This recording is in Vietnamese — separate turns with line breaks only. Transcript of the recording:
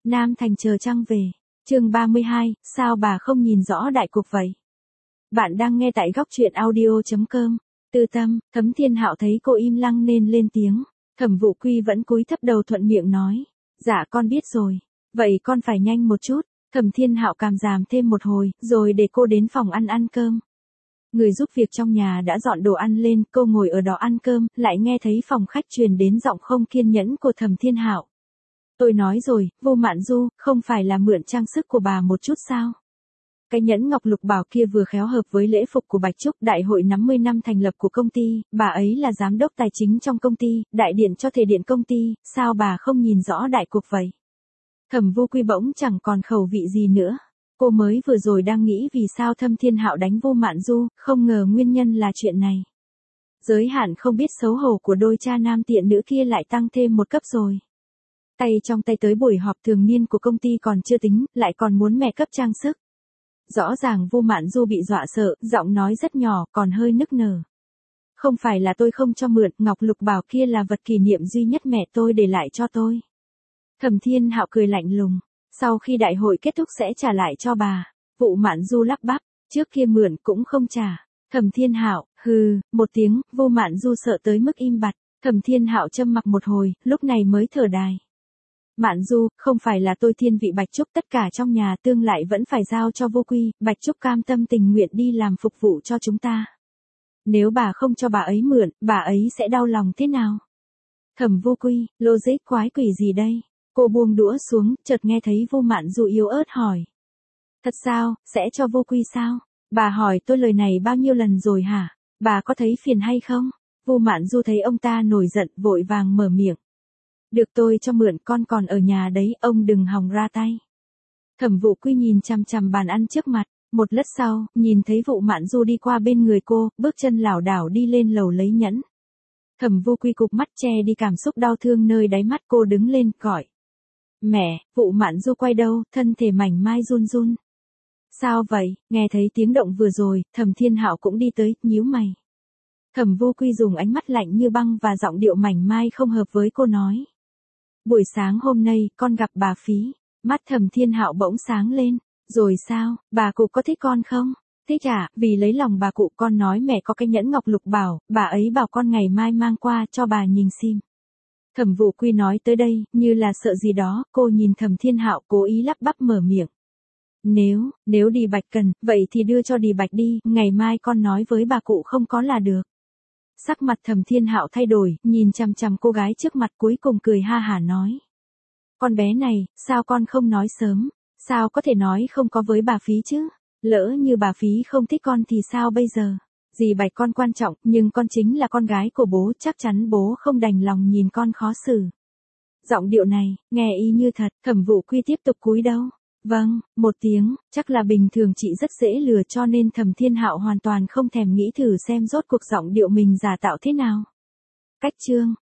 Nam Thành chờ trăng về. Chương 32, sao bà không nhìn rõ đại cục vậy? Bạn đang nghe tại góc truyện audio.com. Tư Tâm, Thấm Thiên Hạo thấy cô im lặng nên lên tiếng. Thẩm Vụ Quy vẫn cúi thấp đầu thuận miệng nói. Dạ con biết rồi. Vậy con phải nhanh một chút. Thẩm Thiên Hạo cảm giảm thêm một hồi, rồi để cô đến phòng ăn cơm. Người giúp việc trong nhà đã dọn đồ ăn lên, cô ngồi ở đó ăn cơm, lại nghe thấy phòng khách truyền đến giọng không kiên nhẫn của Thẩm Thiên Hạo. Tôi nói rồi, Vô Mạn Du, không phải là mượn trang sức của bà một chút sao? Cái nhẫn ngọc lục bảo kia vừa khéo hợp với lễ phục của Bạch Trúc, đại hội 50 năm thành lập của công ty, bà ấy là giám đốc tài chính trong công ty, đại điện cho thể điện công ty, sao bà không nhìn rõ đại cục vậy? Thẩm Vô Quy bỗng chẳng còn khẩu vị gì nữa. Cô mới vừa rồi đang nghĩ vì sao Thâm Thiên Hạo đánh Vô Mạn Du, không ngờ nguyên nhân là chuyện này. Giới hạn không biết xấu hổ của đôi cha nam tiện nữ kia lại tăng thêm một cấp rồi. Tay trong tay tới buổi họp thường niên của công ty còn chưa tính, lại còn muốn mẹ cấp trang sức. Rõ ràng Vô Mạn Du bị dọa sợ, giọng nói rất nhỏ, còn hơi nức nở. Không phải là tôi không cho mượn, ngọc lục bảo kia là vật kỷ niệm duy nhất mẹ tôi để lại cho tôi. Thẩm Thiên Hạo cười lạnh lùng. Sau khi đại hội kết thúc sẽ trả lại cho bà. Vô Mạn Du lắp bắp, trước kia mượn cũng không trả. Thẩm Thiên Hạo, hừ, một tiếng, Vô Mạn Du sợ tới mức im bặt. Thẩm Thiên Hạo châm mặc một hồi, lúc này mới thở dài. Mạn Du, không phải là tôi thiên vị Bạch Trúc, tất cả trong nhà tương lại vẫn phải giao cho Vô Quy, Bạch Trúc cam tâm tình nguyện đi làm phục vụ cho chúng ta. Nếu bà không cho bà ấy mượn, bà ấy sẽ đau lòng thế nào? Thẩm Vô Quy, logic quái quỷ gì đây? Cô buông đũa xuống, chợt nghe thấy Vô Mạn Du yếu ớt hỏi. Thật sao, sẽ cho Vô Quy sao? Bà hỏi tôi lời này bao nhiêu lần rồi hả? Bà có thấy phiền hay không? Vô Mạn Du thấy ông ta nổi giận, vội vàng mở miệng. Được tôi cho mượn, con còn ở nhà đấy, ông đừng hòng ra tay. Thẩm Vụ Quy nhìn chằm chằm bàn ăn trước mặt, một lát sau, nhìn thấy Vô Mạn Du đi qua bên người cô, bước chân lảo đảo đi lên lầu lấy nhẫn. Thẩm Vô Quy cụp mắt che đi cảm xúc đau thương nơi đáy mắt, cô đứng lên, gọi. Mẹ, Vô Mạn Du quay đâu, thân thể mảnh mai run run. Sao vậy? Nghe thấy tiếng động vừa rồi, Thẩm Thiên Hạo cũng đi tới, nhíu mày. Thẩm Vô Quy dùng ánh mắt lạnh như băng và giọng điệu mảnh mai không hợp với cô nói. Buổi sáng hôm nay, con gặp bà Phí. Mắt Thẩm Thiên Hạo bỗng sáng lên. Rồi sao, bà cụ có thích con không? Thích à, vì lấy lòng bà cụ con nói mẹ có cái nhẫn ngọc lục bảo, bà ấy bảo con ngày mai mang qua cho bà nhìn xem. Thẩm Vụ Quy nói tới đây, như là sợ gì đó, cô nhìn Thẩm Thiên Hạo cố ý lắp bắp mở miệng. Nếu Đi Bạch cần, vậy thì đưa cho Đi Bạch đi, ngày mai con nói với bà cụ không có là được. Sắc mặt Thẩm Thiên Hạo thay đổi, nhìn chằm chằm cô gái trước mặt cuối cùng cười ha hả nói. Con bé này, sao con không nói sớm, sao có thể nói không có với bà Phí chứ, lỡ như bà Phí không thích con thì sao bây giờ, Dì Bạch con quan trọng, nhưng con chính là con gái của bố, chắc chắn bố không đành lòng nhìn con khó xử. Giọng điệu này, nghe y như thật, Thẩm Vụ Quy tiếp tục cúi đầu. Vâng, một tiếng, chắc là bình thường chị rất dễ lừa cho nên Thẩm Thiên Hạo hoàn toàn không thèm nghĩ thử xem rốt cuộc giọng điệu mình giả tạo thế nào. Cách chương